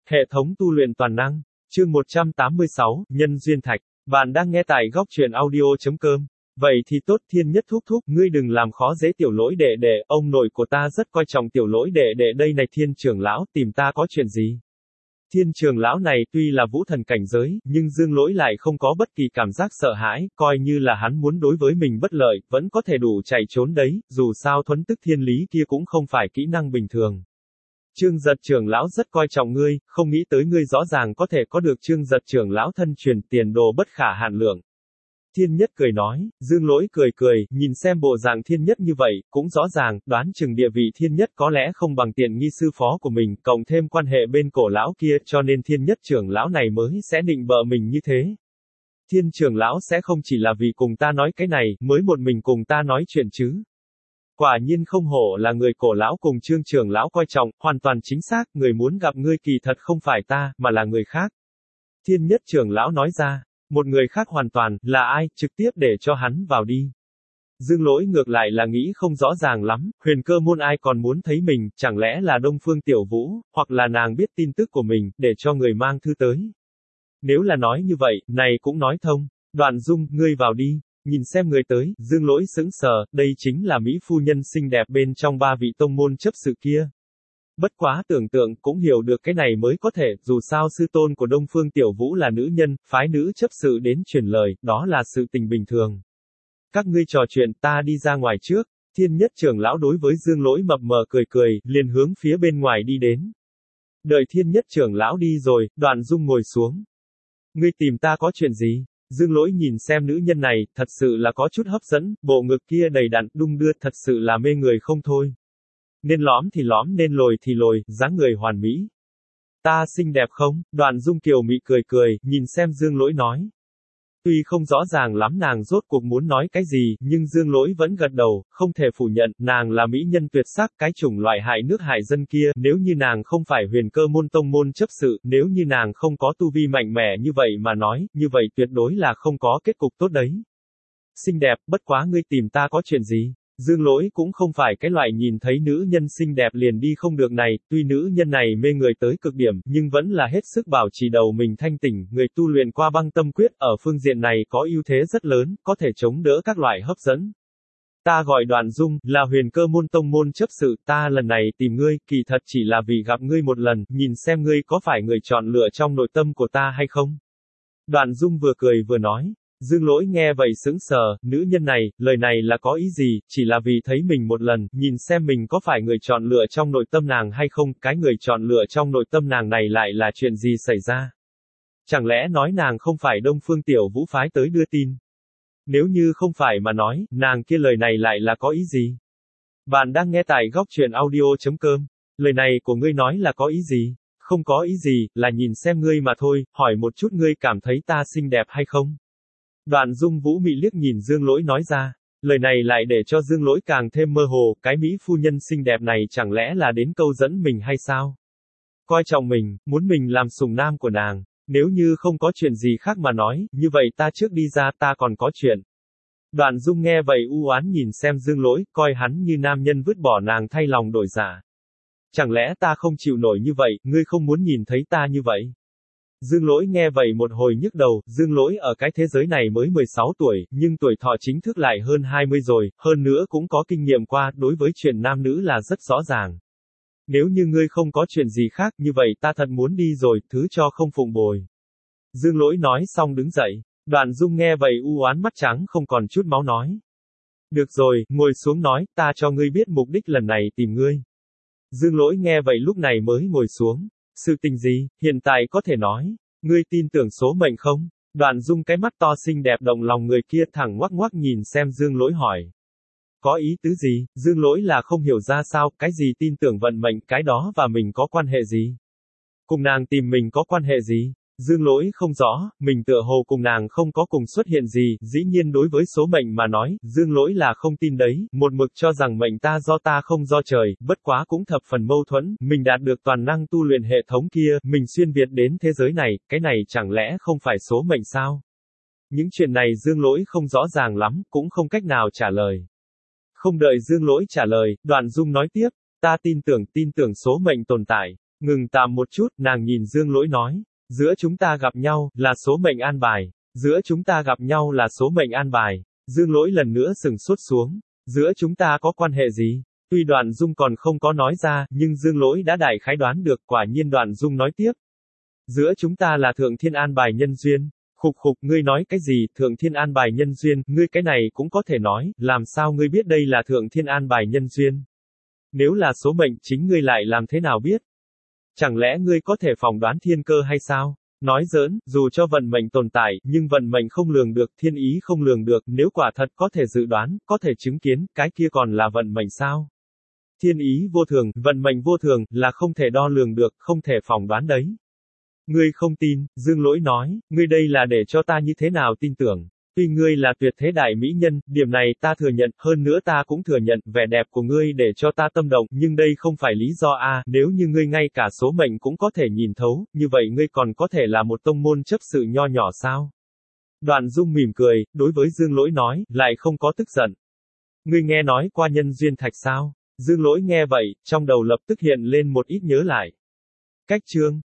Hệ thống tu luyện toàn năng. Chương 186, Nhân duyên thạch. Bạn đang nghe tại góc truyện audio.com. Vậy thì tốt, Thiên Nhất thúc thúc, ngươi đừng làm khó dễ tiểu lỗi đệ đệ, ông nội của ta rất coi trọng tiểu lỗi đệ đệ đây này. Thiên trưởng lão, tìm ta có chuyện gì? Thiên trưởng lão này tuy là vũ thần cảnh giới, nhưng Dương Lỗi lại không có bất kỳ cảm giác sợ hãi, coi như là hắn muốn đối với mình bất lợi, vẫn có thể đủ chạy trốn đấy, dù sao thuấn tức thiên lý kia cũng không phải kỹ năng bình thường. Trương Giật trưởng lão rất coi trọng ngươi, không nghĩ tới ngươi rõ ràng có thể có được Trương Giật trưởng lão thân truyền, tiền đồ bất khả hạn lượng. Thiên Nhất cười nói. Dương Lỗi cười cười, nhìn xem bộ dạng Thiên Nhất như vậy, cũng rõ ràng, đoán chừng địa vị Thiên Nhất có lẽ không bằng tiện nghi sư phó của mình, cộng thêm quan hệ bên cổ lão kia, cho nên Thiên Nhất trưởng lão này mới sẽ định bợ mình như thế. Thiên trưởng lão sẽ không chỉ là vì cùng ta nói cái này, mới một mình cùng ta nói chuyện chứ. Quả nhiên không hổ là người cổ lão cùng Trương trưởng lão coi trọng, hoàn toàn chính xác, người muốn gặp ngươi kỳ thật không phải ta, mà là người khác. Thiên Nhất trưởng lão nói ra. Một người khác hoàn toàn, là ai, trực tiếp để cho hắn vào đi. Dương Lỗi ngược lại là nghĩ không rõ ràng lắm, Huyền Cơ môn ai còn muốn thấy mình, chẳng lẽ là Đông Phương Tiểu Vũ, hoặc là nàng biết tin tức của mình, để cho người mang thư tới. Nếu là nói như vậy, này cũng nói thông. Đoạn Dung, ngươi vào đi, nhìn xem người tới. Dương Lỗi sững sờ, đây chính là Mỹ phu nhân xinh đẹp bên trong ba vị tông môn chấp sự kia. Bất quá tưởng tượng cũng hiểu được cái này mới có thể, dù sao sư tôn của Đông Phương Tiểu Vũ là nữ nhân, phái nữ chấp sự đến truyền lời, đó là sự tình bình thường. Các ngươi trò chuyện, ta đi ra ngoài trước. Thiên Nhất trưởng lão đối với Dương Lỗi mập mờ cười cười, liền hướng phía bên ngoài đi đến. Đợi Thiên Nhất trưởng lão đi rồi, Đoạn Dung ngồi xuống. Ngươi tìm ta có chuyện gì? Dương Lỗi nhìn xem nữ nhân này, thật sự là có chút hấp dẫn, bộ ngực kia đầy đặn, đung đưa, thật sự là mê người không thôi. Nên lõm thì lõm, nên lồi thì lồi, dáng người hoàn mỹ. Ta xinh đẹp không? Đoạn Dung kiều mị cười cười, nhìn xem Dương Lỗi nói. Tuy không rõ ràng lắm nàng rốt cuộc muốn nói cái gì, nhưng Dương Lỗi vẫn gật đầu, không thể phủ nhận, nàng là mỹ nhân tuyệt sắc, cái chủng loại hại nước hại dân kia, nếu như nàng không phải Huyền Cơ môn tông môn chấp sự, nếu như nàng không có tu vi mạnh mẽ như vậy mà nói, như vậy tuyệt đối là không có kết cục tốt đấy. Xinh đẹp, bất quá ngươi tìm ta có chuyện gì? Dương Lỗi cũng không phải cái loại nhìn thấy nữ nhân xinh đẹp liền đi không được này, tuy nữ nhân này mê người tới cực điểm, nhưng vẫn là hết sức bảo trì đầu mình thanh tỉnh, người tu luyện qua băng tâm quyết, ở phương diện này có ưu thế rất lớn, có thể chống đỡ các loại hấp dẫn. Ta gọi Đoạn Dung, là Huyền Cơ môn tông môn chấp sự, ta lần này tìm ngươi, kỳ thật chỉ là vì gặp ngươi một lần, nhìn xem ngươi có phải người chọn lựa trong nội tâm của ta hay không. Đoạn Dung vừa cười vừa nói. Dương Lỗi nghe vậy sững sờ, nữ nhân này, lời này là có ý gì, chỉ là vì thấy mình một lần, nhìn xem mình có phải người chọn lựa trong nội tâm nàng hay không, cái người chọn lựa trong nội tâm nàng này lại là chuyện gì xảy ra? Chẳng lẽ nói nàng không phải Đông Phương Tiểu Vũ phái tới đưa tin? Nếu như không phải mà nói, nàng kia lời này lại là có ý gì? Bạn đang nghe tại góc truyện audio.com, lời này của ngươi nói là có ý gì? Không có ý gì, là nhìn xem ngươi mà thôi, hỏi một chút ngươi cảm thấy ta xinh đẹp hay không? Đoạn Dung vũ mị liếc nhìn Dương Lỗi nói ra. Lời này lại để cho Dương Lỗi càng thêm mơ hồ, cái Mỹ phu nhân xinh đẹp này chẳng lẽ là đến câu dẫn mình hay sao? Coi trọng mình, muốn mình làm sủng nam của nàng. Nếu như không có chuyện gì khác mà nói, như vậy ta trước đi ra, ta còn có chuyện. Đoạn Dung nghe vậy u oán nhìn xem Dương Lỗi, coi hắn như nam nhân vứt bỏ nàng thay lòng đổi dạ. Chẳng lẽ ta không chịu nổi như vậy, ngươi không muốn nhìn thấy ta như vậy? Dương Lỗi nghe vậy một hồi nhức đầu, Dương Lỗi ở cái thế giới này mới 16 tuổi, nhưng tuổi thọ chính thức lại hơn 20 rồi, hơn nữa cũng có kinh nghiệm qua, đối với chuyện nam nữ là rất rõ ràng. Nếu như ngươi không có chuyện gì khác, như vậy ta thật muốn đi rồi, thứ cho không phụng bồi. Dương Lỗi nói xong đứng dậy, Đoạn Dung nghe vậy u oán mắt trắng không còn chút máu nói. Được rồi, ngồi xuống nói, ta cho ngươi biết mục đích lần này tìm ngươi. Dương Lỗi nghe vậy lúc này mới ngồi xuống. Sự tình gì, hiện tại có thể nói, ngươi tin tưởng số mệnh không? Đoạn Dung cái mắt to xinh đẹp động lòng người kia thẳng ngoắc ngoắc nhìn xem Dương Lỗi hỏi. Có ý tứ gì, Dương Lỗi là không hiểu ra sao, cái gì tin tưởng vận mệnh, cái đó và mình có quan hệ gì? Cùng nàng tìm mình có quan hệ gì? Dương Lỗi không rõ, mình tựa hồ cùng nàng không có cùng xuất hiện gì, dĩ nhiên đối với số mệnh mà nói, Dương Lỗi là không tin đấy, một mực cho rằng mệnh ta do ta không do trời, bất quá cũng thập phần mâu thuẫn, mình đạt được toàn năng tu luyện hệ thống kia, mình xuyên việt đến thế giới này, cái này chẳng lẽ không phải số mệnh sao? Những chuyện này Dương Lỗi không rõ ràng lắm, cũng không cách nào trả lời. Không đợi Dương Lỗi trả lời, Đoạn Dung nói tiếp, ta tin tưởng số mệnh tồn tại. Ngừng tạm một chút, nàng nhìn Dương Lỗi nói. Giữa chúng ta gặp nhau, là số mệnh an bài. Giữa chúng ta gặp nhau là số mệnh an bài. Dương Lỗi lần nữa sừng sốt xuống. Giữa chúng ta có quan hệ gì? Tuy Đoạn Dung còn không có nói ra, nhưng Dương Lỗi đã đại khái đoán được, quả nhiên Đoạn Dung nói tiếp. Giữa chúng ta là thượng thiên an bài nhân duyên. Khục khục, ngươi nói cái gì, thượng thiên an bài nhân duyên, ngươi cái này cũng có thể nói, làm sao ngươi biết đây là thượng thiên an bài nhân duyên? Nếu là số mệnh, chính ngươi lại làm thế nào biết? Chẳng lẽ ngươi có thể phỏng đoán thiên cơ hay sao? Nói giỡn, dù cho vận mệnh tồn tại, nhưng vận mệnh không lường được, thiên ý không lường được, nếu quả thật có thể dự đoán, có thể chứng kiến, cái kia còn là vận mệnh sao? Thiên ý vô thường, vận mệnh vô thường, là không thể đo lường được, không thể phỏng đoán đấy. Ngươi không tin, Dương Lỗi nói, ngươi đây là để cho ta như thế nào tin tưởng. Tuy ngươi là tuyệt thế đại mỹ nhân, điểm này ta thừa nhận, hơn nữa ta cũng thừa nhận, vẻ đẹp của ngươi để cho ta tâm động, nhưng đây không phải lý do a, nếu như ngươi ngay cả số mệnh cũng có thể nhìn thấu, như vậy ngươi còn có thể là một tông môn chấp sự nho nhỏ sao? Đoạn Dung mỉm cười, đối với Dương Lỗi nói, lại không có tức giận. Ngươi nghe nói qua nhân duyên thạch sao? Dương Lỗi nghe vậy, trong đầu lập tức hiện lên một ít nhớ lại. Cách chương